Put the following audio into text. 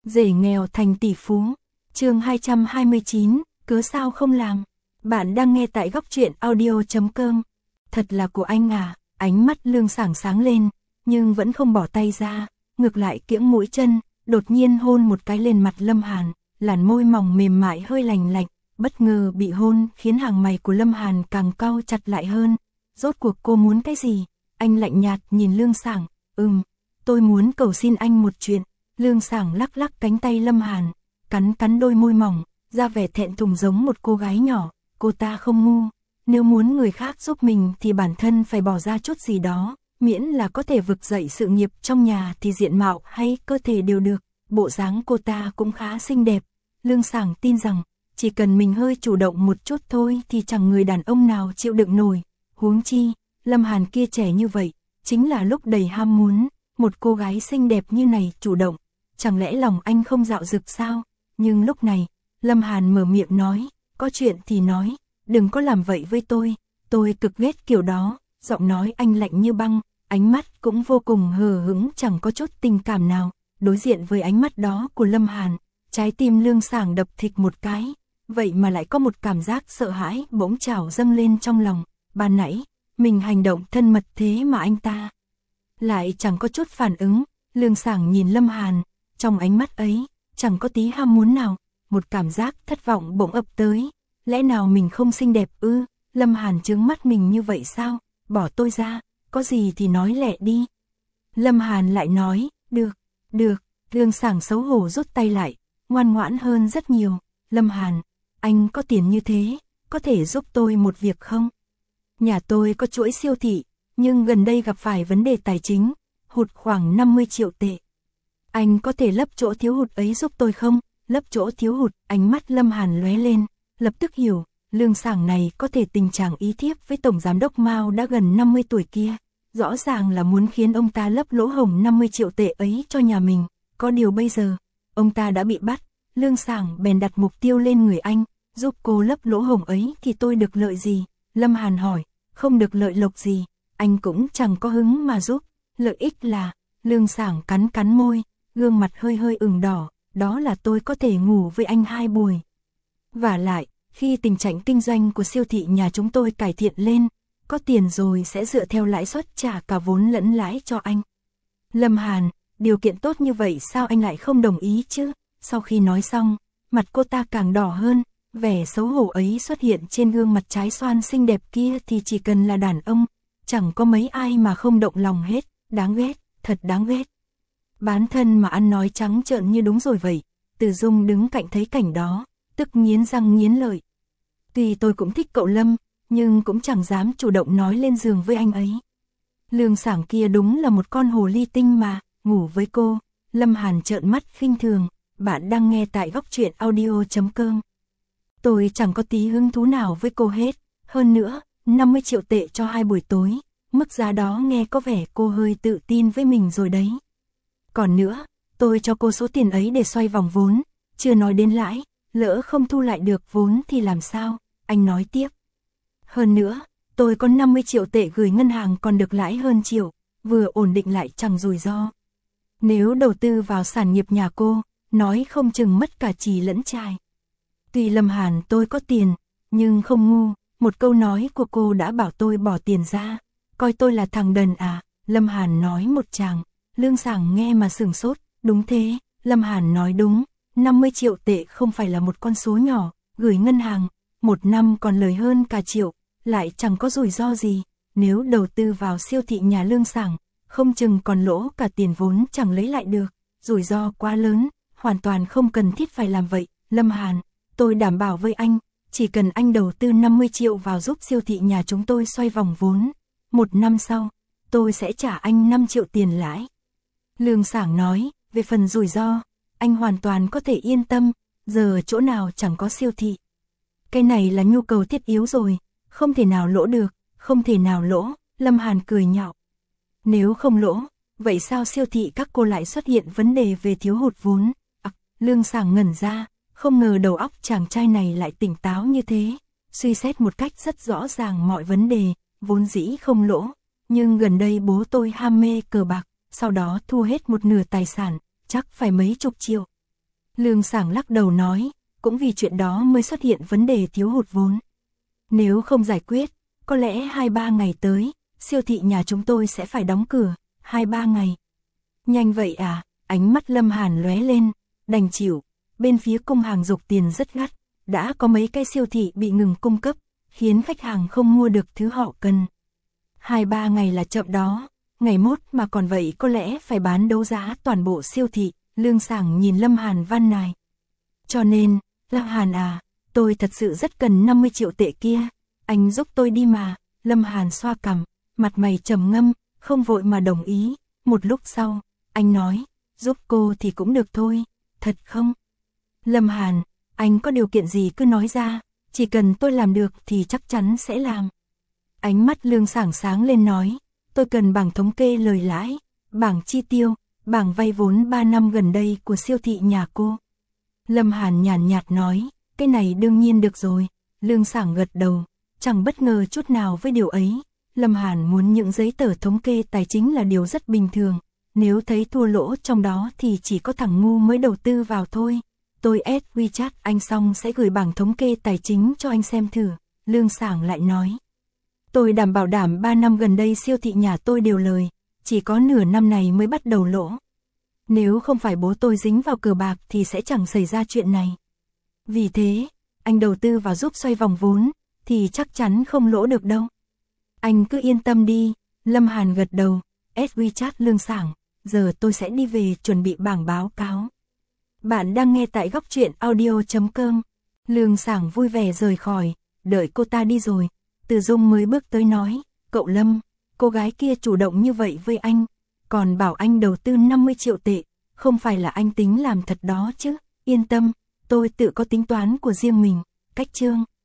Rể nghèo thành tỷ phú. Chương 229, cớ sao không làm. Bạn đang nghe tại góc truyện audio.com. Thật là của anh à, ánh mắt Lương Sảng sáng lên, nhưng vẫn không bỏ tay ra, ngược lại kiễng mũi chân, đột nhiên hôn một cái lên mặt Lâm Hàn, làn môi mỏng mềm mại hơi lành lạnh, bất ngờ bị hôn khiến hàng mày của Lâm Hàn càng cau chặt lại hơn. Rốt cuộc cô muốn cái gì? Anh lạnh nhạt nhìn Lương Sảng, tôi muốn cầu xin anh một chuyện. Lương Sảng lắc lắc cánh tay Lâm Hàn, cắn đôi môi mỏng, ra vẻ thẹn thùng giống một cô gái nhỏ. Cô ta không ngu, nếu muốn người khác giúp mình thì bản thân phải bỏ ra chút gì đó, miễn là có thể vực dậy sự nghiệp trong nhà thì diện mạo hay cơ thể đều được. Bộ dáng cô ta cũng khá xinh đẹp. Lương Sảng tin rằng, chỉ cần mình hơi chủ động một chút thôi thì chẳng người đàn ông nào chịu đựng nổi. Huống chi, Lâm Hàn kia trẻ như vậy, chính là lúc đầy ham muốn, một cô gái xinh đẹp như này chủ động, chẳng lẽ lòng anh không dạo dực sao? Nhưng lúc này, Lâm Hàn mở miệng nói, có chuyện thì nói, đừng có làm vậy với tôi cực ghét kiểu đó. Giọng nói anh lạnh như băng, ánh mắt cũng vô cùng hờ hững, chẳng có chút tình cảm nào. Đối diện với ánh mắt đó của Lâm Hàn, trái tim Lương Sảng đập thịch một cái, vậy mà lại có một cảm giác sợ hãi bỗng trào dâng lên trong lòng. Ban nãy, mình hành động thân mật thế mà anh ta lại chẳng có chút phản ứng. Lương Sảng nhìn Lâm Hàn, trong ánh mắt ấy, chẳng có tí ham muốn nào, một cảm giác thất vọng bỗng ập tới. Lẽ nào mình không xinh đẹp ư? Lâm Hàn trướng mắt mình như vậy sao? Bỏ tôi ra, có gì thì nói lẹ đi. Lâm Hàn lại nói, được. Lương Sảng xấu hổ rút tay lại, ngoan ngoãn hơn rất nhiều. Lâm Hàn, anh có tiền như thế, có thể giúp tôi một việc không? Nhà tôi có chuỗi siêu thị, nhưng gần đây gặp phải vấn đề tài chính, hụt khoảng 50 triệu tệ. Anh có thể lấp chỗ thiếu hụt ấy giúp tôi không? Lấp chỗ thiếu hụt, ánh mắt Lâm Hàn lóe lên, lập tức hiểu, Lương Sảng này có thể tình trạng ý thiếp với tổng giám đốc Mao đã gần 50 tuổi kia, rõ ràng là muốn khiến ông ta lấp lỗ hổng 50 triệu tệ ấy cho nhà mình. Có điều bây giờ, ông ta đã bị bắt, Lương Sảng bèn đặt mục tiêu lên người anh, giúp cô lấp lỗ hổng ấy thì tôi được lợi gì? Lâm Hàn hỏi, không được lợi lộc gì, anh cũng chẳng có hứng mà giúp, lợi ích là, Lương Sảng cắn môi, gương mặt hơi ửng đỏ, đó là tôi có thể ngủ với anh 2 buổi. Vả lại, khi tình trạng kinh doanh của siêu thị nhà chúng tôi cải thiện lên, có tiền rồi sẽ dựa theo lãi suất trả cả vốn lẫn lãi cho anh. Lâm Hàn, điều kiện tốt như vậy sao anh lại không đồng ý chứ? Sau khi nói xong, mặt cô ta càng đỏ hơn, vẻ xấu hổ ấy xuất hiện trên gương mặt trái xoan xinh đẹp kia thì chỉ cần là đàn ông, chẳng có mấy ai mà không động lòng hết, đáng ghét, thật đáng ghét. Bán thân mà ăn nói trắng trợn như đúng rồi vậy. Từ Dung đứng cạnh thấy cảnh đó, tức nghiến răng nghiến lợi. Tuy tôi cũng thích cậu Lâm, nhưng cũng chẳng dám chủ động nói lên giường với anh ấy. Lương Sảng kia đúng là một con hồ ly tinh mà, ngủ với cô. Lâm Hàn trợn mắt khinh thường, bạn đang nghe tại góc truyện audio.com. Tôi chẳng có tí hứng thú nào với cô hết, hơn nữa, 50 triệu tệ cho 2 buổi tối, mức giá đó nghe có vẻ cô hơi tự tin với mình rồi đấy. Còn nữa, tôi cho cô số tiền ấy để xoay vòng vốn, chưa nói đến lãi, lỡ không thu lại được vốn thì làm sao? Anh nói tiếp. Hơn nữa, tôi có 50 triệu tệ gửi ngân hàng còn được lãi hơn triệu, vừa ổn định lại chẳng rủi ro. Nếu đầu tư vào sản nghiệp nhà cô, nói không chừng mất cả chì lẫn chài. Tuy Lâm Hàn tôi có tiền, nhưng không ngu, một câu nói của cô đã bảo tôi bỏ tiền ra, coi tôi là thằng đần à? Lâm Hàn nói một tràng, Lương Sảng nghe mà sửng sốt, đúng thế, Lâm Hàn nói đúng, 50 triệu tệ không phải là một con số nhỏ, gửi ngân hàng, 1 năm còn lời hơn cả triệu, lại chẳng có rủi ro gì, nếu đầu tư vào siêu thị nhà Lương Sảng, không chừng còn lỗ cả tiền vốn chẳng lấy lại được, rủi ro quá lớn, hoàn toàn không cần thiết phải làm vậy. Lâm Hàn, tôi đảm bảo với anh, chỉ cần anh đầu tư 50 triệu vào giúp siêu thị nhà chúng tôi xoay vòng vốn, 1 năm sau, tôi sẽ trả anh 5 triệu tiền lãi. Lương Sảng nói, về phần rủi ro, anh hoàn toàn có thể yên tâm, giờ chỗ nào chẳng có siêu thị. Cái này là nhu cầu thiết yếu rồi, không thể nào lỗ được, không thể nào lỗ. Lâm Hàn cười nhạo. Nếu không lỗ, vậy sao siêu thị các cô lại xuất hiện vấn đề về thiếu hụt vốn? Lương Sảng ngẩn ra, không ngờ đầu óc chàng trai này lại tỉnh táo như thế, suy xét một cách rất rõ ràng mọi vấn đề, vốn dĩ không lỗ, nhưng gần đây bố tôi ham mê cờ bạc, sau đó thu hết một nửa tài sản, chắc phải mấy chục triệu. Lương Sảng lắc đầu nói, cũng vì chuyện đó mới xuất hiện vấn đề thiếu hụt vốn. Nếu không giải quyết, có lẽ 2-3 ngày tới, siêu thị nhà chúng tôi sẽ phải đóng cửa, 2-3 ngày. Nhanh vậy à, ánh mắt Lâm Hàn lóe lên, đành chịu, bên phía cung hàng dục tiền rất gắt, đã có mấy cái siêu thị bị ngừng cung cấp, khiến khách hàng không mua được thứ họ cần. 2-3 ngày là chậm đó, ngày mốt mà còn vậy có lẽ phải bán đấu giá toàn bộ siêu thị. Lương Sảng nhìn Lâm Hàn van nài. Cho nên, Lâm Hàn à, tôi thật sự rất cần 50 triệu tệ kia, anh giúp tôi đi mà. Lâm Hàn xoa cằm, mặt mày trầm ngâm, không vội mà đồng ý. Một lúc sau, anh nói, giúp cô thì cũng được thôi, thật không? Lâm Hàn, anh có điều kiện gì cứ nói ra, chỉ cần tôi làm được thì chắc chắn sẽ làm. Ánh mắt Lương Sảng sáng lên nói, tôi cần bảng thống kê lời lãi, bảng chi tiêu, bảng vay vốn 3 năm gần đây của siêu thị nhà cô. Lâm Hàn nhàn nhạt nói, cái này đương nhiên được rồi. Lương Sảng gật đầu, chẳng bất ngờ chút nào với điều ấy. Lâm Hàn muốn những giấy tờ thống kê tài chính là điều rất bình thường. Nếu thấy thua lỗ trong đó thì chỉ có thằng ngu mới đầu tư vào thôi. Tôi add WeChat anh xong sẽ gửi bảng thống kê tài chính cho anh xem thử. Lương Sảng lại nói, tôi đảm bảo 3 năm gần đây siêu thị nhà tôi đều lời, chỉ có nửa năm này mới bắt đầu lỗ. Nếu không phải bố tôi dính vào cờ bạc thì sẽ chẳng xảy ra chuyện này. Vì thế, anh đầu tư vào giúp xoay vòng vốn, thì chắc chắn không lỗ được đâu. Anh cứ yên tâm đi. Lâm Hàn gật đầu, WeChat Lương Sảng, giờ tôi sẽ đi về chuẩn bị bảng báo cáo. Bạn đang nghe tại góc truyện audio.com. Lương Sảng vui vẻ rời khỏi, đợi cô ta đi rồi, Từ Dung mới bước tới nói, cậu Lâm, cô gái kia chủ động như vậy với anh, còn bảo anh đầu tư 50 triệu tệ, không phải là anh tính làm thật đó chứ, yên tâm, tôi tự có tính toán của riêng mình. Cách chương